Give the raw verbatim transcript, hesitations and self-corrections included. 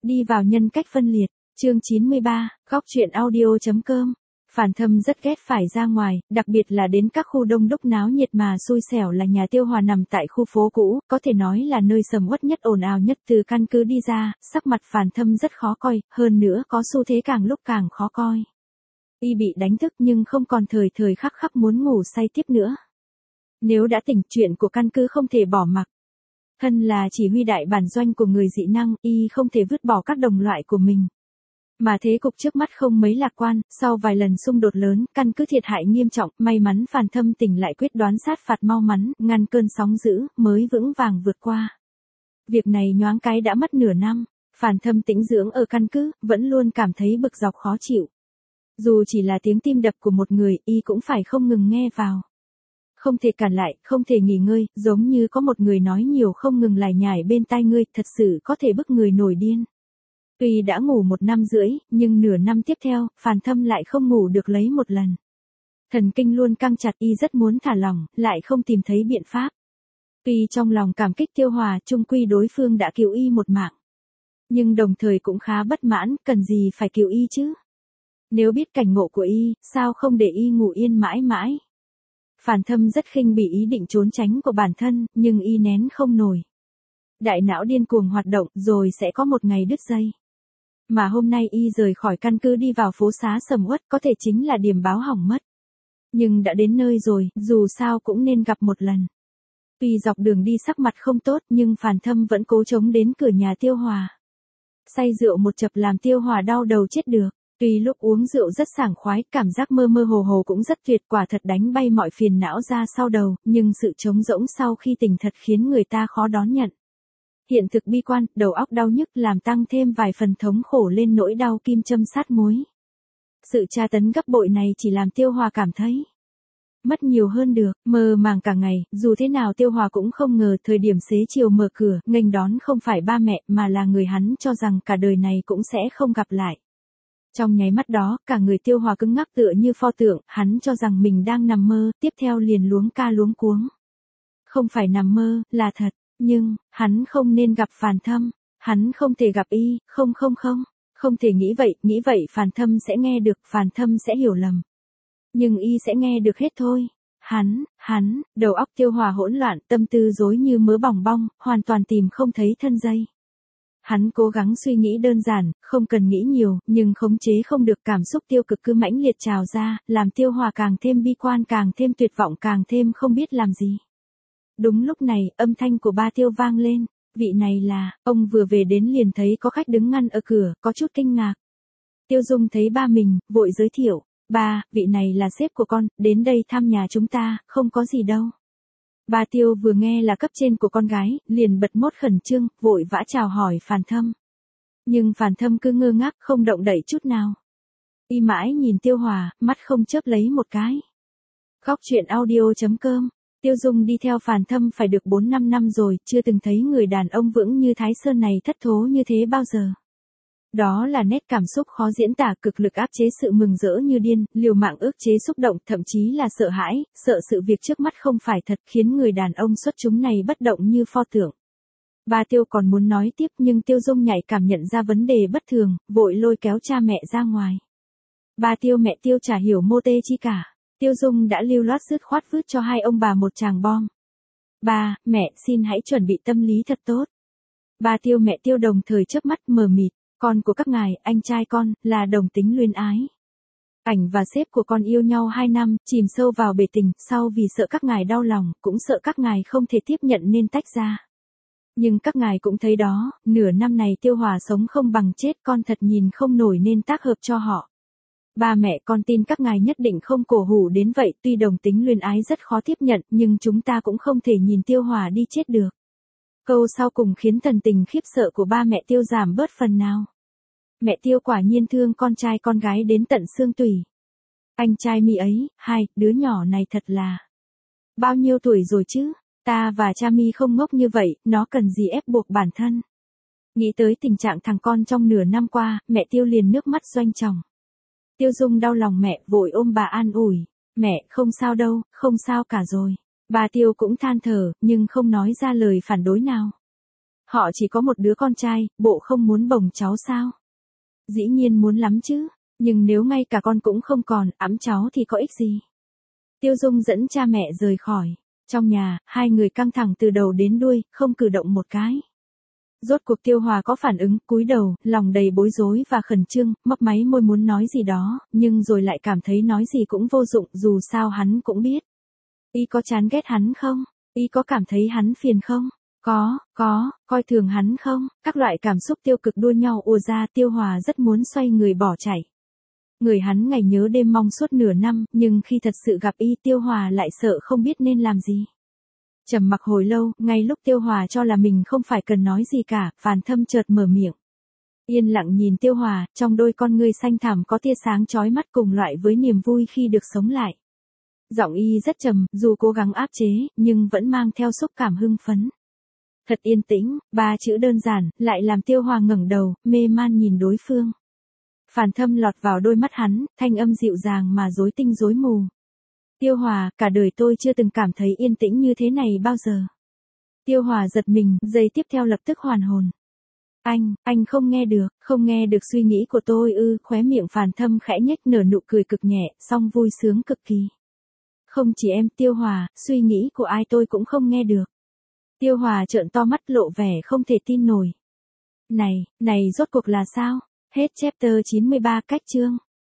Đi vào nhân cách phân liệt, chương chín mươi ba, góc truyện audio.com. Phản Thâm rất ghét phải ra ngoài, đặc biệt là đến các khu đông đúc náo nhiệt mà xui xẻo là nhà Tiêu Hòa nằm tại khu phố cũ, có thể nói là nơi sầm uất nhất ồn ào nhất. Từ căn cứ đi ra, sắc mặt Phản Thâm rất khó coi, hơn nữa có xu thế càng lúc càng khó coi. Y bị đánh thức nhưng không còn thời thời khắc khắc muốn ngủ say tiếp nữa. Nếu đã tỉnh, chuyện của căn cứ không thể bỏ mặc. Thân là chỉ huy đại bản doanh của người dị năng, Y không thể vứt bỏ các đồng loại của mình. Mà thế cục trước mắt không mấy lạc quan, sau vài lần xung đột lớn, căn cứ thiệt hại nghiêm trọng, may mắn Phản Thâm tỉnh lại quyết đoán sát phạt mau mắn, ngăn cơn sóng dữ, mới vững vàng vượt qua. Việc này nhoáng cái đã mất nửa năm, Phản Thâm tĩnh dưỡng ở căn cứ, vẫn luôn cảm thấy bực dọc khó chịu. Dù chỉ là tiếng tim đập của một người, Y cũng phải không ngừng nghe vào. Không thể cản lại, không thể nghỉ ngơi, giống như có một người nói nhiều không ngừng lải nhải bên tai ngươi, thật sự có thể bức người nổi điên. Tuy đã ngủ một năm rưỡi, nhưng nửa năm tiếp theo, Phản Thâm lại không ngủ được lấy một lần. Thần kinh luôn căng chặt, Y rất muốn thả lỏng, lại không tìm thấy biện pháp. Tuy trong lòng cảm kích Tiêu Hòa, chung quy đối phương đã cứu Y một mạng. Nhưng đồng thời cũng khá bất mãn, cần gì phải cứu Y chứ? Nếu biết cảnh ngộ của Y, sao không để Y ngủ yên mãi mãi? Phản Thâm rất khinh bỉ ý định trốn tránh của bản thân, nhưng Y nén không nổi. Đại não điên cuồng hoạt động, rồi sẽ có một ngày đứt dây. Mà hôm nay Y rời khỏi căn cứ đi vào phố xá sầm uất, có thể chính là điểm báo hỏng mất. Nhưng đã đến nơi rồi, dù sao cũng nên gặp một lần. Tuy dọc đường đi sắc mặt không tốt, nhưng Phản Thâm vẫn cố chống đến cửa nhà Tiêu Hòa. Say rượu một chập làm Tiêu Hòa đau đầu chết được. Tuy lúc uống rượu rất sảng khoái, cảm giác mơ mơ hồ hồ cũng rất tuyệt, quả thật đánh bay mọi phiền não ra sau đầu, nhưng sự trống rỗng sau khi tỉnh thật khiến người ta khó đón nhận. Hiện thực bi quan, đầu óc đau nhức làm tăng thêm vài phần thống khổ lên nỗi đau kim châm sát muối. Sự tra tấn gấp bội này chỉ làm Tiêu Hòa cảm thấy mất nhiều hơn được, mơ màng cả ngày, dù thế nào Tiêu Hòa cũng không ngờ thời điểm xế chiều mở cửa, nghênh đón không phải ba mẹ mà là người hắn cho rằng cả đời này cũng sẽ không gặp lại. Trong nháy mắt đó, cả người Tiêu Hòa cứng ngắc tựa như pho tượng, hắn cho rằng mình đang nằm mơ, tiếp theo liền luống ca luống cuống. Không phải nằm mơ, là thật, nhưng, hắn không nên gặp Phản Thâm, hắn không thể gặp Y, không không không, không thể nghĩ vậy, nghĩ vậy Phản Thâm sẽ nghe được, Phản Thâm sẽ hiểu lầm. Nhưng Y sẽ nghe được hết thôi. Hắn, hắn, đầu óc Tiêu Hòa hỗn loạn, tâm tư rối như mớ bòng bong, hoàn toàn tìm không thấy thân dây. Hắn cố gắng suy nghĩ đơn giản, không cần nghĩ nhiều, nhưng khống chế không được, cảm xúc tiêu cực cứ mãnh liệt trào ra, làm Tiêu Hòa càng thêm bi quan, càng thêm tuyệt vọng, càng thêm không biết làm gì. Đúng lúc này, âm thanh của ba Tiêu vang lên, vị này là, ông vừa về đến liền thấy có khách đứng ngăn ở cửa, có chút kinh ngạc. Tiêu Dung thấy ba mình, vội giới thiệu, ba, vị này là sếp của con, đến đây thăm nhà chúng ta, không có gì đâu. Ba Tiêu vừa nghe là cấp trên của con gái, liền bật mốt khẩn trương, vội vã chào hỏi Phản Thâm. Nhưng Phản Thâm cứ ngơ ngác, không động đậy chút nào. Y mãi nhìn Tiêu Hòa, mắt không chớp lấy một cái. Góc truyện audio.com. Tiêu Dung đi theo Phản Thâm phải được bốn năm năm rồi, chưa từng thấy người đàn ông vững như Thái Sơn này thất thố như thế bao giờ. Đó là nét cảm xúc khó diễn tả, cực lực áp chế sự mừng rỡ như điên, liều mạng ức chế xúc động, thậm chí là sợ hãi, sợ sự việc trước mắt không phải thật, khiến người đàn ông xuất chúng này bất động như pho tượng. Ba Tiêu còn muốn nói tiếp nhưng Tiêu Dung nhạy cảm nhận ra vấn đề bất thường, vội lôi kéo cha mẹ ra ngoài. Ba Tiêu mẹ Tiêu chả hiểu mô tê chi cả. Tiêu Dung đã lưu loát dứt khoát vứt cho hai ông bà một tràng bom. Ba, mẹ, xin hãy chuẩn bị tâm lý thật tốt. Ba Tiêu mẹ Tiêu đồng thời chớp mắt mờ mịt. Con của các ngài, anh trai con, là đồng tính luyến ái. Ảnh và sếp của con yêu nhau hai năm, chìm sâu vào bể tình, sau vì sợ các ngài đau lòng, cũng sợ các ngài không thể tiếp nhận nên tách ra. Nhưng các ngài cũng thấy đó, nửa năm này Tiêu Hòa sống không bằng chết, con thật nhìn không nổi nên tác hợp cho họ. Ba mẹ con tin các ngài nhất định không cổ hủ đến vậy, tuy đồng tính luyến ái rất khó tiếp nhận, nhưng chúng ta cũng không thể nhìn Tiêu Hòa đi chết được. Câu sau cùng khiến thần tình khiếp sợ của ba mẹ Tiêu giảm bớt phần nào. Mẹ Tiêu quả nhiên thương con trai con gái đến tận xương tủy. Anh trai mi ấy, hai, đứa nhỏ này thật là bao nhiêu tuổi rồi chứ? Ta và cha mi không ngốc như vậy, nó cần gì ép buộc bản thân. Nghĩ tới tình trạng thằng con trong nửa năm qua, mẹ Tiêu liền nước mắt doanh tròng. Tiêu Dung đau lòng mẹ, vội ôm bà an ủi. Mẹ, không sao đâu, không sao cả rồi. Bà Tiêu cũng than thở, nhưng không nói ra lời phản đối nào. Họ chỉ có một đứa con trai, bộ không muốn bồng cháu sao? Dĩ nhiên muốn lắm chứ, nhưng nếu ngay cả con cũng không còn, ẵm cháu thì có ích gì? Tiêu Dung dẫn cha mẹ rời khỏi. Trong nhà, hai người căng thẳng từ đầu đến đuôi, không cử động một cái. Rốt cuộc Tiêu Hòa có phản ứng, cúi đầu, lòng đầy bối rối và khẩn trương, mấp máy môi muốn nói gì đó, nhưng rồi lại cảm thấy nói gì cũng vô dụng, dù sao hắn cũng biết. Y có chán ghét hắn không? Y có cảm thấy hắn phiền không? Có, có, coi thường hắn không? Các loại cảm xúc tiêu cực đua nhau ùa ra, Tiêu Hòa rất muốn xoay người bỏ chạy. Người hắn ngày nhớ đêm mong suốt nửa năm, nhưng khi thật sự gặp Y, Tiêu Hòa lại sợ không biết nên làm gì. Trầm mặc hồi lâu, ngay lúc Tiêu Hòa cho là mình không phải cần nói gì cả, Phàn Thâm chợt mở miệng. Yên lặng nhìn Tiêu Hòa, trong đôi con ngươi xanh thẳm có tia sáng chói mắt cùng loại với niềm vui khi được sống lại. Giọng Y rất trầm, dù cố gắng áp chế, nhưng vẫn mang theo xúc cảm hưng phấn. Thật yên tĩnh, ba chữ đơn giản, lại làm Tiêu Hòa ngẩng đầu, mê man nhìn đối phương. Phàn Thâm lọt vào đôi mắt hắn, thanh âm dịu dàng mà rối tinh rối mù. Tiêu Hòa, cả đời tôi chưa từng cảm thấy yên tĩnh như thế này bao giờ. Tiêu Hòa giật mình, giây tiếp theo lập tức hoàn hồn. Anh, anh không nghe được, không nghe được suy nghĩ của tôi ư, khóe miệng Phàn Thâm khẽ nhếch nở nụ cười cực nhẹ, song vui sướng cực kỳ. Không chỉ em, Tiêu Hòa, suy nghĩ của ai tôi cũng không nghe được. Tiêu Hòa trợn to mắt lộ vẻ không thể tin nổi. Này, này rốt cuộc là sao? Hết chapter chín mươi ba cách chương.